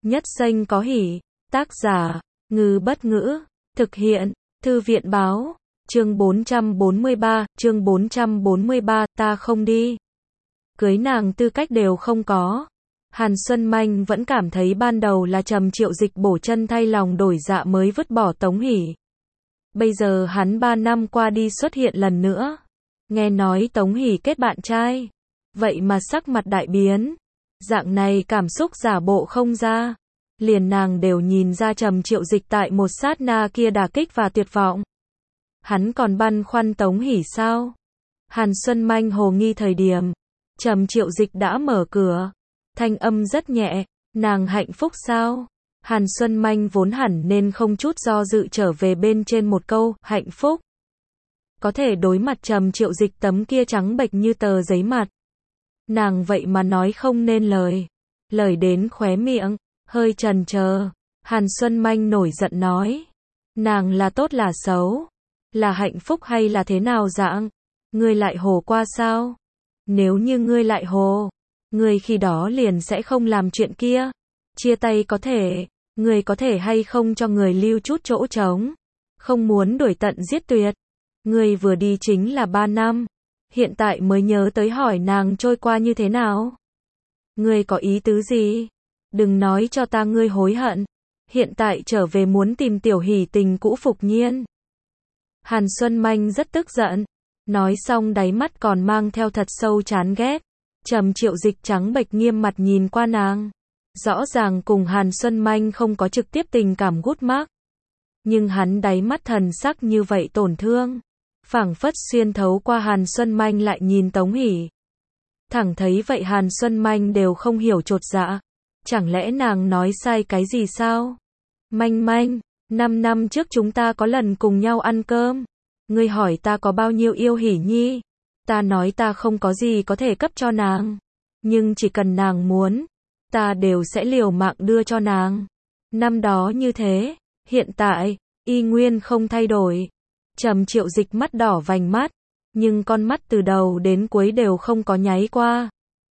Nhất Xanh có hỉ. Tác giả, Ngư Bất Ngữ. Thực hiện, Thư viện Báo. Chương 443, ta không đi. Cưới nàng tư cách đều không có. Hàn Xuân Manh vẫn cảm thấy ban đầu là Trầm Triệu Dịch bổ chân thay lòng đổi dạ mới vứt bỏ Tống Hỷ. Bây giờ hắn 3 năm qua đi xuất hiện lần nữa. Nghe nói Tống Hỷ kết bạn trai. Vậy mà sắc mặt đại biến. Dạng này cảm xúc giả bộ không ra. Liền nàng đều nhìn ra Trầm Triệu Dịch tại một sát na kia đả kích và tuyệt vọng. Hắn còn băn khoăn Tống Hỷ sao? Hàn Xuân Manh hồ nghi thời điểm. Trầm Triệu Dịch đã mở cửa. Thanh âm rất nhẹ. Nàng hạnh phúc sao? Hàn Xuân Manh vốn hẳn nên không chút do dự trở về bên trên một câu, hạnh phúc. Có thể đối mặt Trầm Triệu Dịch tấm kia trắng bệch như tờ giấy mặt. Nàng vậy mà nói không nên lời. Lời đến khóe miệng, hơi chần chờ. Hàn Xuân Manh nổi giận nói. Nàng là tốt là xấu? Là hạnh phúc hay là thế nào dạng? Ngươi lại hồ qua sao? Nếu như ngươi lại hồ, ngươi khi đó liền sẽ không làm chuyện kia. Chia tay có thể, ngươi có thể hay không cho người lưu chút chỗ trống. Không muốn đuổi tận giết tuyệt. Ngươi vừa đi chính là 3 năm. Hiện tại mới nhớ tới hỏi nàng trôi qua như thế nào. Ngươi có ý tứ gì? Đừng nói cho ta ngươi hối hận. Hiện tại trở về muốn tìm Tiểu Hỷ tình cũ phục nhiên. Hàn Xuân Manh rất tức giận. Nói xong đáy mắt còn mang theo thật sâu chán ghét. Trầm Triệu Dịch trắng bệch nghiêm mặt nhìn qua nàng. Rõ ràng cùng Hàn Xuân Manh không có trực tiếp tình cảm gút mắc. Nhưng hắn đáy mắt thần sắc như vậy tổn thương. Phảng phất xuyên thấu qua Hàn Xuân Manh lại nhìn Tống Hỷ. Thẳng thấy vậy Hàn Xuân Manh đều không hiểu chột dạ. Chẳng lẽ nàng nói sai cái gì sao? Manh Manh, 5 năm trước chúng ta có lần cùng nhau ăn cơm. Ngươi hỏi ta có bao nhiêu yêu Hỷ Nhi. Ta nói ta không có gì có thể cấp cho nàng. Nhưng chỉ cần nàng muốn, ta đều sẽ liều mạng đưa cho nàng. Năm đó như thế, hiện tại, y nguyên không thay đổi. Trầm Triệu Dịch mắt đỏ vành mắt, nhưng con mắt từ đầu đến cuối đều không có nháy qua.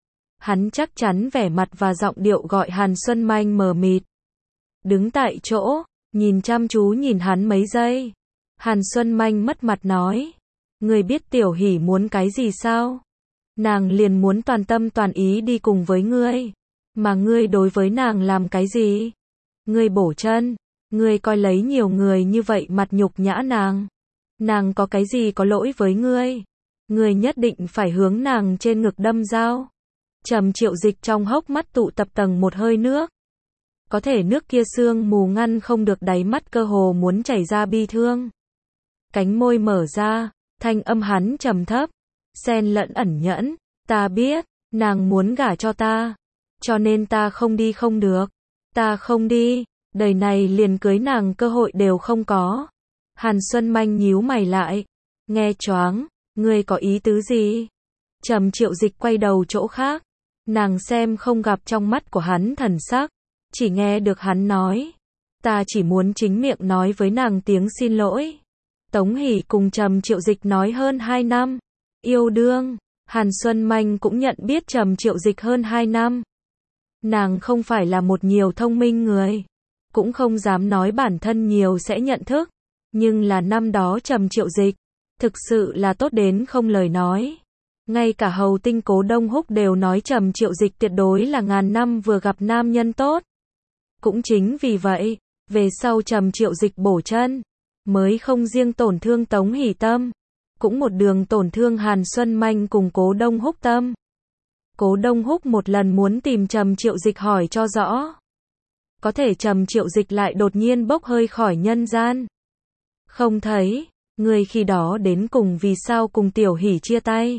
Hắn chắc chắn vẻ mặt và giọng điệu gọi Hàn Xuân Manh mờ mịt. Đứng tại chỗ, nhìn chăm chú nhìn hắn mấy giây. Hàn Xuân Manh mất mặt nói. Ngươi biết Tiểu Hỷ muốn cái gì sao? Nàng liền muốn toàn tâm toàn ý đi cùng với ngươi. Mà ngươi đối với nàng làm cái gì? Ngươi bổ chân. Ngươi coi lấy nhiều người như vậy mặt nhục nhã nàng. Nàng có cái gì có lỗi với ngươi? Ngươi nhất định phải hướng nàng trên ngực đâm dao. Trầm Triệu Dịch trong hốc mắt tụ tập tầng một hơi nước. Có thể nước kia sương mù ngăn không được đáy mắt cơ hồ muốn chảy ra bi thương. Cánh môi mở ra, thanh âm hắn trầm thấp, xen lẫn ẩn nhẫn. Ta biết, nàng muốn gả cho ta. Cho nên ta không đi không được. Ta không đi, đời này liền cưới nàng cơ hội đều không có. Hàn Xuân Manh nhíu mày lại. Nghe choáng, ngươi có ý tứ gì? Trầm Triệu Dịch quay đầu chỗ khác. Nàng xem không gặp trong mắt của hắn thần sắc. Chỉ nghe được hắn nói. Ta chỉ muốn chính miệng nói với nàng tiếng xin lỗi. Tống Hỷ cùng Trầm Triệu Dịch nói hơn 2 năm. Yêu đương. Hàn Xuân Manh cũng nhận biết Trầm Triệu Dịch hơn 2 năm. Nàng không phải là một nhiều thông minh người. Cũng không dám nói bản thân nhiều sẽ nhận thức. Nhưng là năm đó Trầm Triệu Dịch. Thực sự là tốt đến không lời nói. Ngay cả hầu tinh Cố Đông Húc đều nói Trầm Triệu Dịch tuyệt đối là ngàn năm vừa gặp nam nhân tốt. Cũng chính vì vậy, về sau Trầm Triệu Dịch bổ chân, mới không riêng tổn thương Tống Hỷ tâm, cũng một đường tổn thương Hàn Xuân Manh cùng Cố Đông Húc tâm. Cố Đông Húc một lần muốn tìm Trầm Triệu Dịch hỏi cho rõ. Có thể Trầm Triệu Dịch lại đột nhiên bốc hơi khỏi nhân gian. Không thấy, người khi đó đến cùng vì sao cùng Tiểu Hỷ chia tay.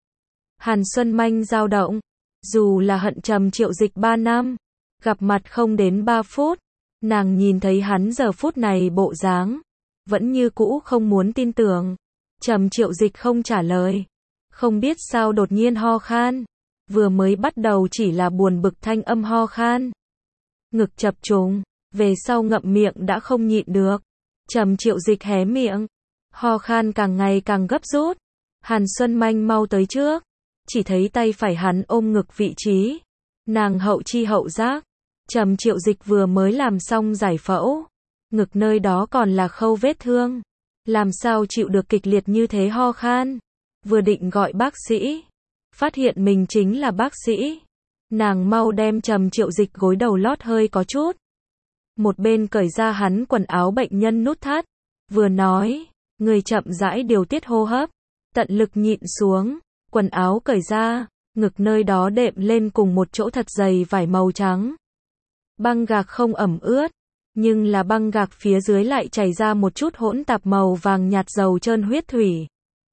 Hàn Xuân Manh dao động, dù là hận Trầm Triệu Dịch 3 năm, gặp mặt không đến 3 phút, nàng nhìn thấy hắn giờ phút này bộ dáng, vẫn như cũ không muốn tin tưởng. Trầm Triệu Dịch không trả lời, không biết sao đột nhiên ho khan, vừa mới bắt đầu chỉ là buồn bực thanh âm ho khan. Ngực chập trùng, về sau ngậm miệng đã không nhịn được. Trầm Triệu Dịch hé miệng, ho khan càng ngày càng gấp rút. Hàn Xuân Manh mau tới trước, chỉ thấy tay phải hắn ôm ngực vị trí. Nàng hậu chi hậu giác, Trầm Triệu Dịch vừa mới làm xong giải phẫu, ngực nơi đó còn là khâu vết thương, làm sao chịu được kịch liệt như thế ho khan. Vừa định gọi bác sĩ, phát hiện mình chính là bác sĩ. Nàng mau đem Trầm Triệu Dịch gối đầu lót hơi có chút. Một bên cởi ra hắn quần áo bệnh nhân nút thắt, vừa nói, người chậm rãi điều tiết hô hấp, tận lực nhịn xuống, quần áo cởi ra, ngực nơi đó đệm lên cùng một chỗ thật dày vải màu trắng. Băng gạc không ẩm ướt, nhưng là băng gạc phía dưới lại chảy ra một chút hỗn tạp màu vàng nhạt dầu trơn huyết thủy.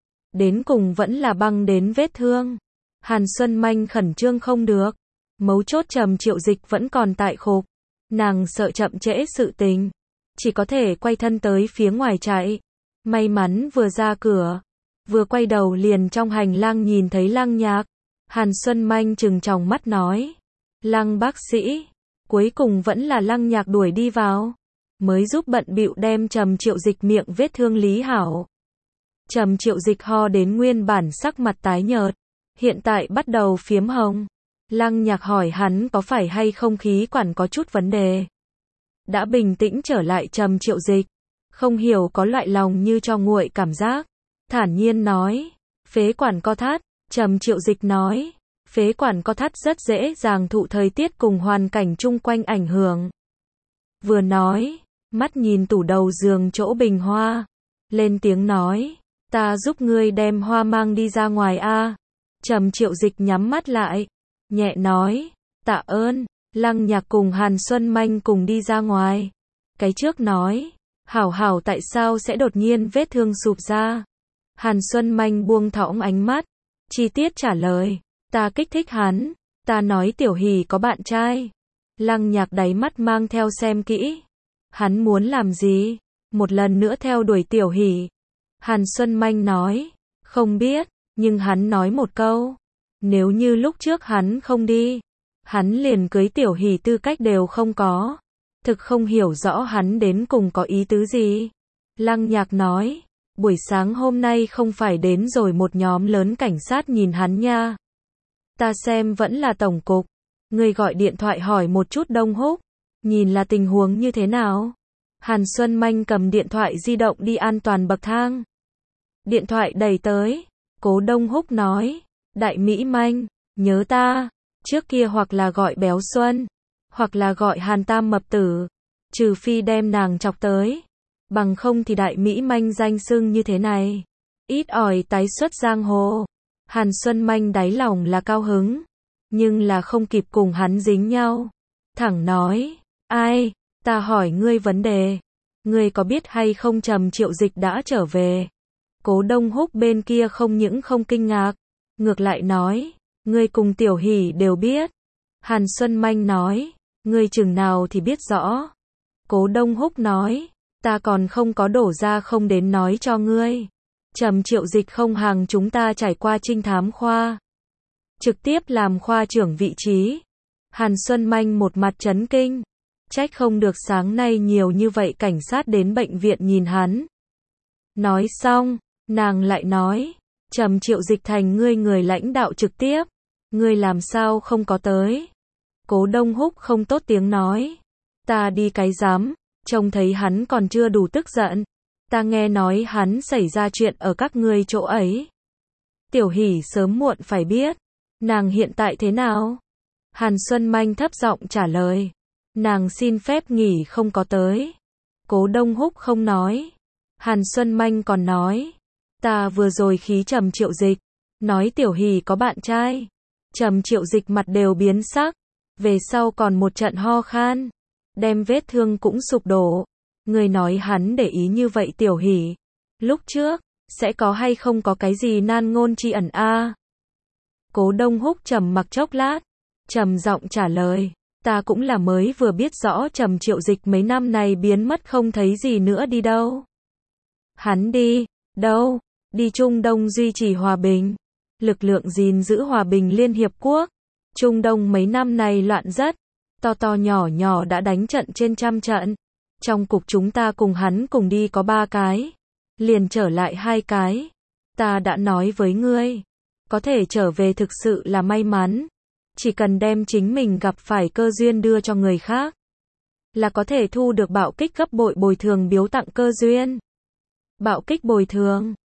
Đến cùng vẫn là băng đến vết thương. Hàn Xuân Manh khẩn trương không được. Mấu chốt Trầm Triệu Dịch vẫn còn tại khục. Nàng sợ chậm trễ sự tình, chỉ có thể quay thân tới phía ngoài chạy. May mắn vừa ra cửa, vừa quay đầu liền trong hành lang nhìn thấy Lăng Nhạc. Hàn Xuân Manh trừng tròng mắt nói, Lăng bác sĩ. Cuối cùng vẫn là Lăng Nhạc đuổi đi vào, mới giúp bận bịu đem Trầm Triệu Dịch miệng vết thương lý hảo. Trầm Triệu Dịch ho đến nguyên bản sắc mặt tái nhợt, hiện tại bắt đầu phiếm hồng. Lăng Nhạc hỏi hắn có phải hay không khí quản có chút vấn đề. Đã bình tĩnh trở lại Trầm Triệu Dịch, không hiểu có loại lòng như cho nguội cảm giác, thản nhiên nói, phế quản co thắt. Trầm Triệu Dịch nói, phế quản co thắt rất dễ dàng thụ thời tiết cùng hoàn cảnh chung quanh ảnh hưởng. Vừa nói, mắt nhìn tủ đầu giường chỗ bình hoa, lên tiếng nói, ta giúp ngươi đem hoa mang đi ra ngoài a. Trầm Triệu Dịch nhắm mắt lại, nhẹ nói, tạ ơn. Lăng Nhạc cùng Hàn Xuân Manh cùng đi ra ngoài. Cái trước nói, hảo hảo tại sao sẽ đột nhiên vết thương sụp ra. Hàn Xuân Manh buông thõng ánh mắt, chi tiết trả lời, ta kích thích hắn, ta nói Tiểu Hỷ có bạn trai. Lăng Nhạc đáy mắt mang theo xem kỹ, hắn muốn làm gì, một lần nữa theo đuổi Tiểu Hỷ. Hàn Xuân Manh nói, không biết, nhưng hắn nói một câu, nếu như lúc trước hắn không đi, hắn liền cưới Tiểu Hỷ tư cách đều không có. Thực không hiểu rõ hắn đến cùng có ý tứ gì. Lăng Nhạc nói, buổi sáng hôm nay không phải đến rồi một nhóm lớn cảnh sát nhìn hắn nha. Ta xem vẫn là tổng cục. Người gọi điện thoại hỏi một chút Đông Húc, nhìn là tình huống như thế nào. Hàn Xuân Manh cầm điện thoại di động đi an toàn bậc thang. Điện thoại đẩy tới, Cố Đông Húc nói, Đại Mỹ Manh, nhớ ta, trước kia hoặc là gọi Béo Xuân, hoặc là gọi Hàn Tam Mập Tử, trừ phi đem nàng chọc tới, bằng không thì Đại Mỹ Manh danh xưng như thế này, ít ỏi tái xuất giang hồ. Hàn Xuân Manh đáy lòng là cao hứng, nhưng là không kịp cùng hắn dính nhau, thẳng nói, ai, ta hỏi ngươi vấn đề, ngươi có biết hay không Trầm Triệu Dịch đã trở về. Cố Đông Húc bên kia không những không kinh ngạc, ngược lại nói, ngươi cùng Tiểu Hỷ đều biết. Hàn Xuân Manh nói, ngươi chừng nào thì biết rõ. Cố Đông Húc nói, ta còn không có đổ ra không đến nói cho ngươi. Trầm Triệu Dịch không hàng chúng ta trải qua trinh thám khoa, trực tiếp làm khoa trưởng vị trí. Hàn Xuân Manh một mặt chấn kinh, trách không được sáng nay nhiều như vậy cảnh sát đến bệnh viện nhìn hắn. Nói xong, nàng lại nói, Trầm Triệu Dịch thành ngươi người lãnh đạo trực tiếp, ngươi làm sao không có tới. Cố Đông Húc không tốt tiếng nói, ta đi cái dám, trông thấy hắn còn chưa đủ tức giận. Ta nghe nói hắn xảy ra chuyện ở các ngươi chỗ ấy. Tiểu Hỷ sớm muộn phải biết. Nàng hiện tại thế nào? Hàn Xuân Manh thấp giọng trả lời. Nàng xin phép nghỉ không có tới. Cố Đông Húc không nói. Hàn Xuân Manh còn nói. Ta vừa rồi khí Trầm Triệu Dịch, nói Tiểu Hỷ có bạn trai. Trầm Triệu Dịch mặt đều biến sắc. Về sau còn một trận ho khan, đem vết thương cũng sụp đổ. Người nói hắn để ý như vậy Tiểu Hỷ, lúc trước, sẽ có hay không có cái gì nan ngôn tri ẩn a? Cố Đông Húc trầm mặc chốc lát, trầm giọng trả lời, ta cũng là mới vừa biết rõ Trầm Triệu Dịch mấy năm này biến mất không thấy gì nữa đi đâu. Hắn đi, đâu? Đi Trung Đông duy trì hòa bình, lực lượng gìn giữ hòa bình Liên Hiệp Quốc. Trung Đông mấy năm này loạn rất, to to nhỏ nhỏ đã đánh trận trên trăm trận. Trong cục chúng ta cùng hắn cùng đi có 3 cái, liền trở lại 2 cái. Ta đã nói với ngươi, có thể trở về thực sự là may mắn. Chỉ cần đem chính mình gặp phải cơ duyên đưa cho người khác, là có thể thu được bạo kích gấp bội bồi thường biếu tặng cơ duyên. Bạo kích bồi thường